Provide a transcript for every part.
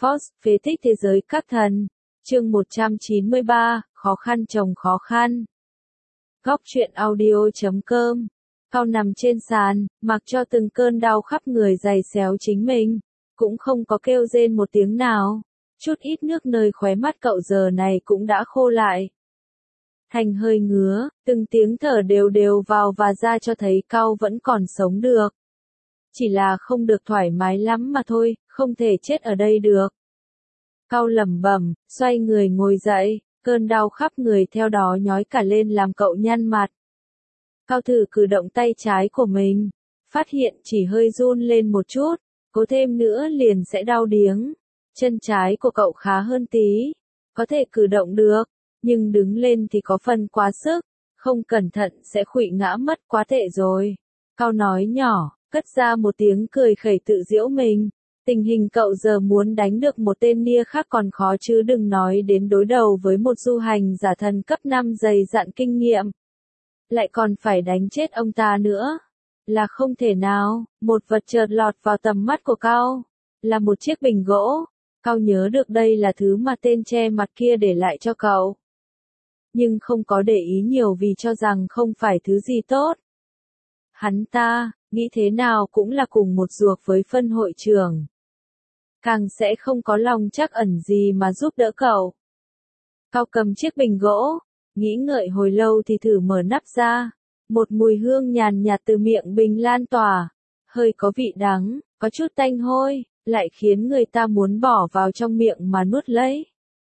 Force, phế tích thế giới các thần. Chương 193, khó khăn chồng khó khăn. Góc truyện audio.com. Cao nằm trên sàn, mặc cho từng cơn đau khắp người giày xéo chính mình, cũng không có kêu rên một tiếng nào. Chút ít nước nơi khóe mắt cậu giờ này cũng đã khô lại. Thành hơi ngứa, từng tiếng thở đều đều vào và ra cho thấy Cao vẫn còn sống được. Chỉ là không được thoải mái lắm mà thôi, không thể chết ở đây được. Cao lẩm bẩm, xoay người ngồi dậy, cơn đau khắp người theo đó nhói cả lên làm cậu nhăn mặt. Cao thử cử động tay trái của mình, phát hiện chỉ hơi run lên một chút, cố thêm nữa liền sẽ đau điếng. Chân trái của cậu khá hơn tí, có thể cử động được, nhưng đứng lên thì có phần quá sức, không cẩn thận sẽ khuỵu ngã mất quá tệ rồi. Cao nói nhỏ, cất ra một tiếng cười khẩy tự giễu mình. Tình hình cậu giờ muốn đánh được một tên nia khác còn khó chứ đừng nói đến đối đầu với một du hành giả thần cấp 5 dày dặn kinh nghiệm. Lại còn phải đánh chết ông ta nữa. Là không thể nào, một vật chợt lọt vào tầm mắt của Cao. Là một chiếc bình gỗ. Cao nhớ được đây là thứ mà tên che mặt kia để lại cho cậu. Nhưng không có để ý nhiều vì cho rằng không phải thứ gì tốt. Hắn ta, nghĩ thế nào cũng là cùng một ruột với phân hội trưởng. Càng sẽ không có lòng trắc ẩn gì mà giúp đỡ cậu. Cao cầm chiếc bình gỗ, nghĩ ngợi hồi lâu thì thử mở nắp ra. Một mùi hương nhàn nhạt từ miệng bình lan tỏa, hơi có vị đắng, có chút tanh hôi, lại khiến người ta muốn bỏ vào trong miệng mà nuốt lấy.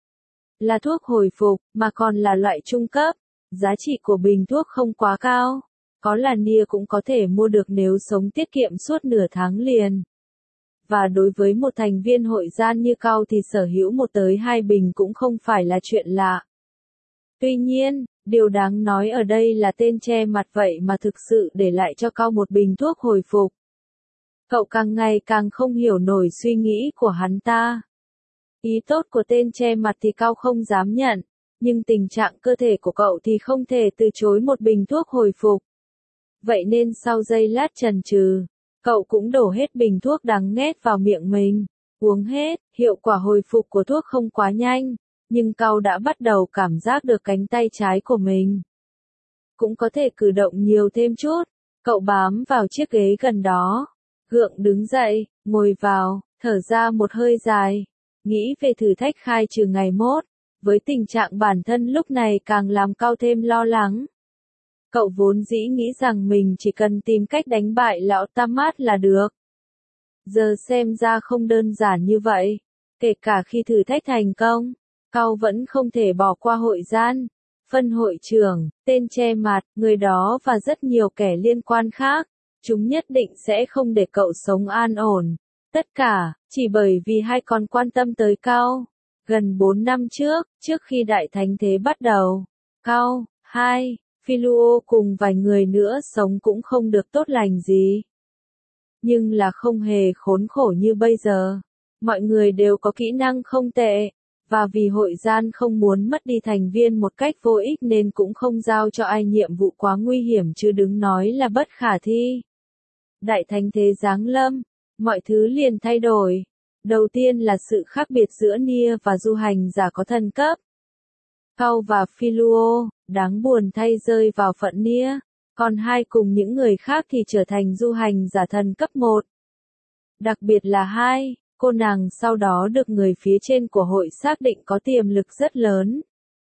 Là thuốc hồi phục, mà còn là loại trung cấp, giá trị của bình thuốc không quá cao, có là nia cũng có thể mua được nếu sống tiết kiệm suốt nửa tháng liền. Và đối với một thành viên hội gian như Cao thì sở hữu một tới hai bình cũng không phải là chuyện lạ. Tuy nhiên, điều đáng nói ở đây là tên che mặt vậy mà thực sự để lại cho Cao một bình thuốc hồi phục. Cậu càng ngày càng không hiểu nổi suy nghĩ của hắn ta. Ý tốt của tên che mặt thì Cao không dám nhận, nhưng tình trạng cơ thể của cậu thì không thể từ chối một bình thuốc hồi phục. Vậy nên sau giây lát chần chừ, cậu cũng đổ hết bình thuốc đắng nghét vào miệng mình. Uống hết, hiệu quả hồi phục của thuốc không quá nhanh, nhưng Cao đã bắt đầu cảm giác được cánh tay trái của mình cũng có thể cử động nhiều thêm chút. Cậu bám vào chiếc ghế gần đó, gượng đứng dậy, ngồi vào, thở ra một hơi dài, nghĩ về thử thách khai trừ ngày mốt. Với tình trạng bản thân lúc này càng làm Cao thêm lo lắng. Cậu vốn dĩ nghĩ rằng mình chỉ cần tìm cách đánh bại lão Tamat là được. Giờ xem ra không đơn giản như vậy. Kể cả khi thử thách thành công, Cao vẫn không thể bỏ qua hội gian. Phân hội trưởng, tên che mặt, người đó và rất nhiều kẻ liên quan khác. Chúng nhất định sẽ không để cậu sống an ổn. Tất cả, chỉ bởi vì hai con quan tâm tới Cao. Gần 4 năm trước khi đại thánh thế bắt đầu, Cao, Philuo cùng vài người nữa sống cũng không được tốt lành gì. Nhưng là không hề khốn khổ như bây giờ. Mọi người đều có kỹ năng không tệ, và vì hội gian không muốn mất đi thành viên một cách vô ích nên cũng không giao cho ai nhiệm vụ quá nguy hiểm chứ đừng nói là bất khả thi. Đại thánh thế giáng lâm, mọi thứ liền thay đổi. Đầu tiên là sự khác biệt giữa nia và du hành giả có thần cấp. Cao và Philuo, đáng buồn thay rơi vào phận nia, còn hai cùng những người khác thì trở thành du hành giả thần cấp 1. Đặc biệt là cô nàng sau đó được người phía trên của hội xác định có tiềm lực rất lớn.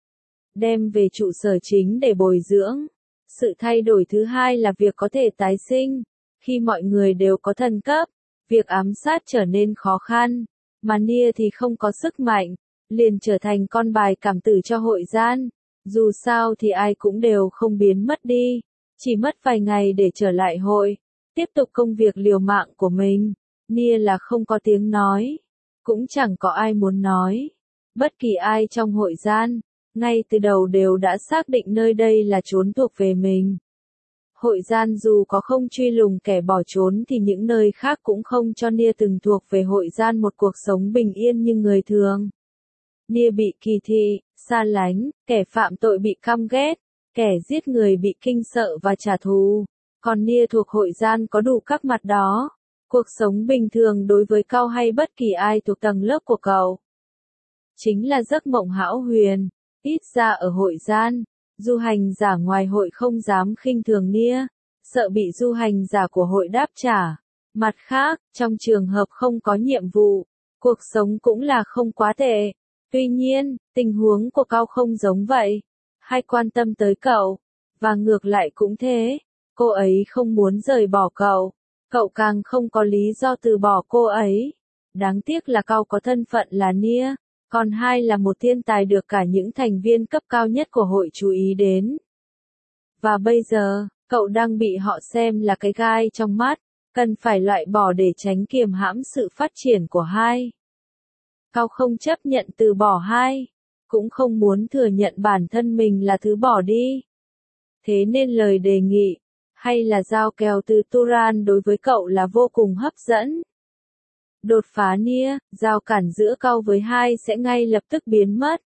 Đem về trụ sở chính để bồi dưỡng. Sự thay đổi thứ hai là việc có thể tái sinh. Khi mọi người đều có thần cấp, việc ám sát trở nên khó khăn, mà nia thì không có sức mạnh, liền trở thành con bài cảm tử cho hội gian. Dù sao thì ai cũng đều không biến mất đi, chỉ mất vài ngày để trở lại hội, tiếp tục công việc liều mạng của mình. Nia là không có tiếng nói, cũng chẳng có ai muốn nói. Bất kỳ ai trong hội gian, ngay từ đầu đều đã xác định nơi đây là chốn thuộc về mình. Hội gian dù có không truy lùng kẻ bỏ trốn thì những nơi khác cũng không cho Nia từng thuộc về hội gian một cuộc sống bình yên như người thường. Nia bị kỳ thị, xa lánh, kẻ phạm tội bị căm ghét, kẻ giết người bị kinh sợ và trả thù. Còn Nia thuộc hội gian có đủ các mặt đó. Cuộc sống bình thường đối với Cao hay bất kỳ ai thuộc tầng lớp của cậu chính là giấc mộng hão huyền, ít ra ở hội gian, du hành giả ngoài hội không dám khinh thường Nia, sợ bị du hành giả của hội đáp trả. Mặt khác, trong trường hợp không có nhiệm vụ, cuộc sống cũng là không quá tệ. Tuy nhiên, tình huống của Cao không giống vậy, hay quan tâm tới cậu, và ngược lại cũng thế, cô ấy không muốn rời bỏ cậu, cậu càng không có lý do từ bỏ cô ấy. Đáng tiếc là Cao có thân phận là Nia, còn hai là một thiên tài được cả những thành viên cấp cao nhất của hội chú ý đến. Và bây giờ, cậu đang bị họ xem là cái gai trong mắt, cần phải loại bỏ để tránh kiềm hãm sự phát triển của hai. Cao không chấp nhận từ bỏ hai, cũng không muốn thừa nhận bản thân mình là thứ bỏ đi. Thế nên lời đề nghị, hay là giao kèo từ Turan đối với cậu là vô cùng hấp dẫn. Đột phá Nia, giao cản giữa Cao với hai sẽ ngay lập tức biến mất.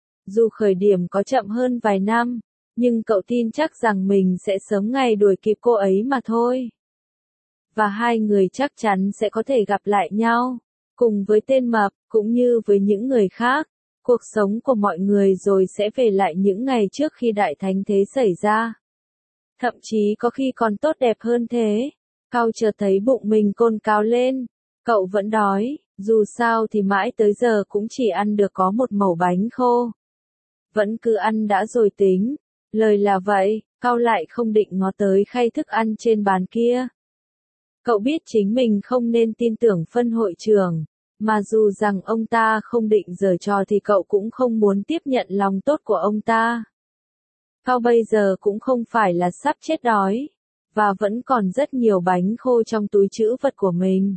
Dù khởi điểm có chậm hơn vài năm, nhưng cậu tin chắc rằng mình sẽ sớm ngày đuổi kịp cô ấy mà thôi. Và hai người chắc chắn sẽ có thể gặp lại nhau, cùng với tên mập, cũng như với những người khác. Cuộc sống của mọi người rồi sẽ về lại những ngày trước khi đại thánh thế xảy ra. Thậm chí có khi còn tốt đẹp hơn thế. Cao chợt thấy bụng mình cồn cào lên. Cậu vẫn đói, dù sao thì mãi tới giờ cũng chỉ ăn được có một mẩu bánh khô. Vẫn cứ ăn đã rồi tính. Lời là vậy, Cao lại không định ngó tới khay thức ăn trên bàn kia. Cậu biết chính mình không nên tin tưởng phân hội trưởng, mà dù rằng ông ta không định giở trò thì cậu cũng không muốn tiếp nhận lòng tốt của ông ta. Cao bây giờ cũng không phải là sắp chết đói, và vẫn còn rất nhiều bánh khô trong túi trữ vật của mình.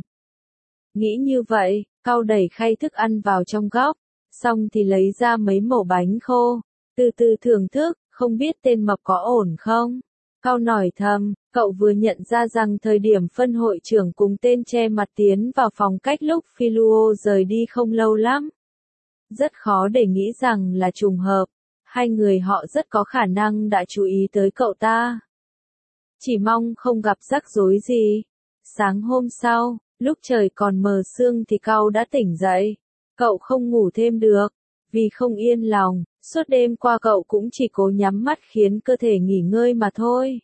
Nghĩ như vậy, Cao đẩy khay thức ăn vào trong góc, xong thì lấy ra mấy mẩu bánh khô, từ từ thưởng thức, không biết tên mập có ổn không? Cao nói thầm, cậu vừa nhận ra rằng thời điểm phân hội trưởng cùng tên che mặt tiến vào phòng cách lúc Philuo rời đi không lâu lắm. Rất khó để nghĩ rằng là trùng hợp, hai người họ rất có khả năng đã chú ý tới cậu ta. Chỉ mong không gặp rắc rối gì. Sáng hôm sau, lúc trời còn mờ sương thì Cao đã tỉnh dậy. Cậu không ngủ thêm được, vì không yên lòng, suốt đêm qua cậu cũng chỉ cố nhắm mắt khiến cơ thể nghỉ ngơi mà thôi.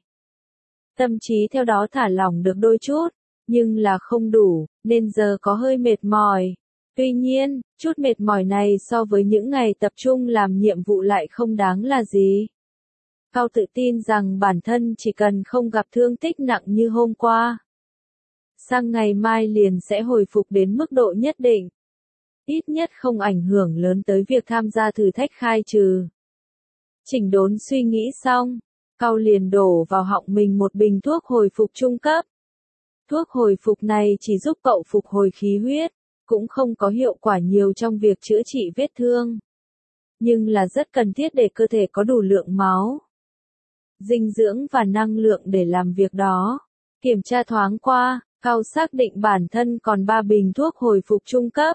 Tâm trí theo đó thả lỏng được đôi chút, nhưng là không đủ, nên giờ có hơi mệt mỏi. Tuy nhiên, chút mệt mỏi này so với những ngày tập trung làm nhiệm vụ lại không đáng là gì. Cao tự tin rằng bản thân chỉ cần không gặp thương tích nặng như hôm qua, sang ngày mai liền sẽ hồi phục đến mức độ nhất định. Ít nhất không ảnh hưởng lớn tới việc tham gia thử thách khai trừ. Chỉnh đốn suy nghĩ xong, Cao liền đổ vào họng mình một bình thuốc hồi phục trung cấp. Thuốc hồi phục này chỉ giúp cậu phục hồi khí huyết, cũng không có hiệu quả nhiều trong việc chữa trị vết thương. Nhưng là rất cần thiết để cơ thể có đủ lượng máu, dinh dưỡng và năng lượng để làm việc đó. Kiểm tra thoáng qua, Cao xác định bản thân còn 3 bình thuốc hồi phục trung cấp.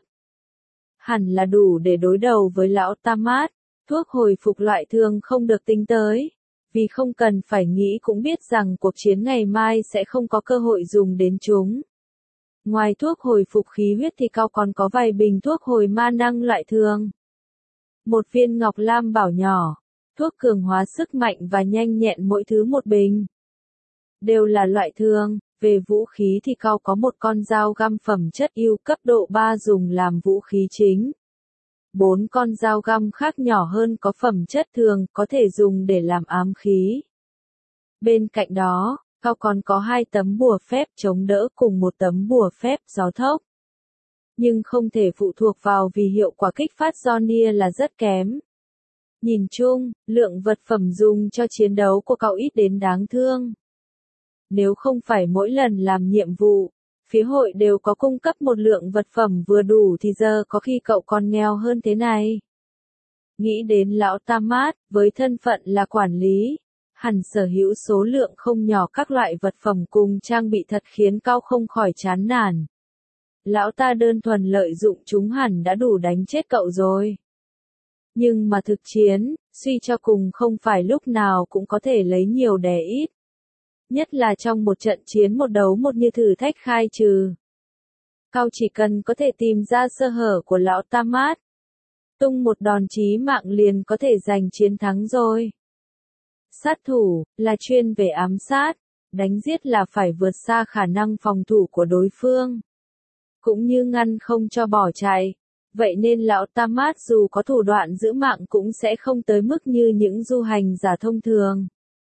Hẳn là đủ để đối đầu với lão Tamat. Thuốc hồi phục loại thường không được tính tới, vì không cần phải nghĩ cũng biết rằng cuộc chiến ngày mai sẽ không có cơ hội dùng đến chúng. Ngoài thuốc hồi phục khí huyết thì Cao còn có vài bình thuốc hồi ma năng loại thường. Một viên ngọc lam bảo nhỏ, thuốc cường hóa sức mạnh và nhanh nhẹn mỗi thứ một bình. Đều là loại thường. Về vũ khí thì Cao có một con dao găm phẩm chất yêu cấp độ 3 dùng làm vũ khí chính. 4 con dao găm khác nhỏ hơn có phẩm chất thường có thể dùng để làm ám khí. Bên cạnh đó, Cao còn có 2 tấm bùa phép chống đỡ cùng một tấm bùa phép gió thốc. Nhưng không thể phụ thuộc vào vì hiệu quả kích phát do Nia là rất kém. Nhìn chung, lượng vật phẩm dùng cho chiến đấu của Cao ít đến đáng thương. Nếu không phải mỗi lần làm nhiệm vụ, phía hội đều có cung cấp một lượng vật phẩm vừa đủ thì giờ có khi cậu còn nghèo hơn thế này. Nghĩ đến lão Tamat, với thân phận là quản lý, hẳn sở hữu số lượng không nhỏ các loại vật phẩm cùng trang bị thật khiến Cao không khỏi chán nản. Lão ta đơn thuần lợi dụng chúng hẳn đã đủ đánh chết cậu rồi. Nhưng mà thực chiến, suy cho cùng không phải lúc nào cũng có thể lấy nhiều đè ít. nhất là trong một trận chiến một đấu một như thử thách khai trừ. Cao chỉ cần có thể tìm ra sơ hở của lão Tam Mát, tung một đòn chí mạng liền có thể giành chiến thắng rồi. Sát thủ, là chuyên về ám sát, đánh giết là phải vượt xa khả năng phòng thủ của đối phương. Cũng như ngăn không cho bỏ chạy. Vậy nên lão Tam Mát dù có thủ đoạn giữ mạng cũng sẽ không tới mức như những du hành giả thông thường.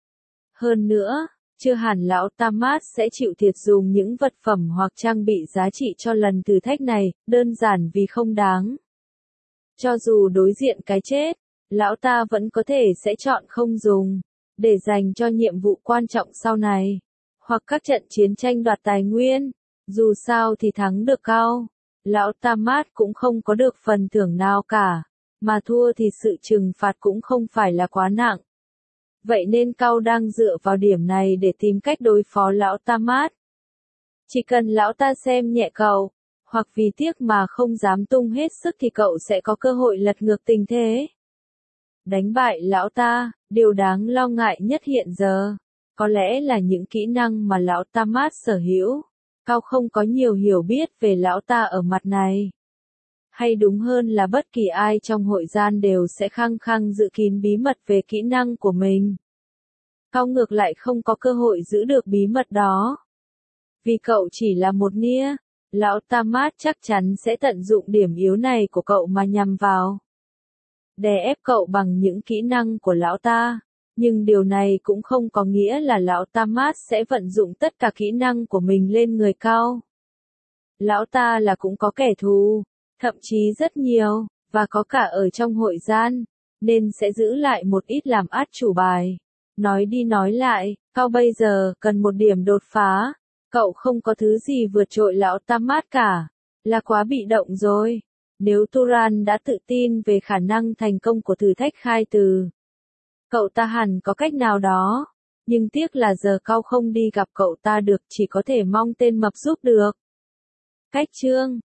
Hơn nữa, chưa hẳn lão Tam Mát sẽ chịu thiệt dùng những vật phẩm hoặc trang bị giá trị cho lần thử thách này, đơn giản vì không đáng. Cho dù đối diện cái chết, lão ta vẫn có thể sẽ chọn không dùng, để dành cho nhiệm vụ quan trọng sau này, hoặc các trận chiến tranh đoạt tài nguyên. Dù sao thì thắng được Cao, lão Tam Mát cũng không có được phần thưởng nào cả, mà thua thì sự trừng phạt cũng không phải là quá nặng. Vậy nên Cao đang dựa vào điểm này để tìm cách đối phó lão Tam Mát. Chỉ cần lão ta xem nhẹ cậu, hoặc vì tiếc mà không dám tung hết sức thì cậu sẽ có cơ hội lật ngược tình thế. Đánh bại lão ta, điều đáng lo ngại nhất hiện giờ, có lẽ là những kỹ năng mà lão Tam Mát sở hữu. Cao không có nhiều hiểu biết về lão ta ở mặt này. Hay đúng hơn là bất kỳ ai trong hội gian đều sẽ khăng khăng giữ kín bí mật về kỹ năng của mình. Cao ngược lại không có cơ hội giữ được bí mật đó. Vì cậu chỉ là một nia, lão Tam Mát chắc chắn sẽ tận dụng điểm yếu này của cậu mà nhằm vào. Đè ép cậu bằng những kỹ năng của lão ta. Nhưng điều này cũng không có nghĩa là lão Tam Mát sẽ vận dụng tất cả kỹ năng của mình lên người Cao. Lão ta là cũng có kẻ thù, thậm chí rất nhiều, và có cả ở trong hội gian, nên sẽ giữ lại một ít làm át chủ bài. Nói đi nói lại, Cao bây giờ cần một điểm đột phá, cậu không có thứ gì vượt trội lão Tam Mát cả, là quá bị động rồi. Nếu Turan đã tự tin về khả năng thành công của thử thách khai từ, cậu ta hẳn có cách nào đó, nhưng tiếc là giờ Cao không đi gặp cậu ta được, chỉ có thể mong tên mập giúp được. Cách chương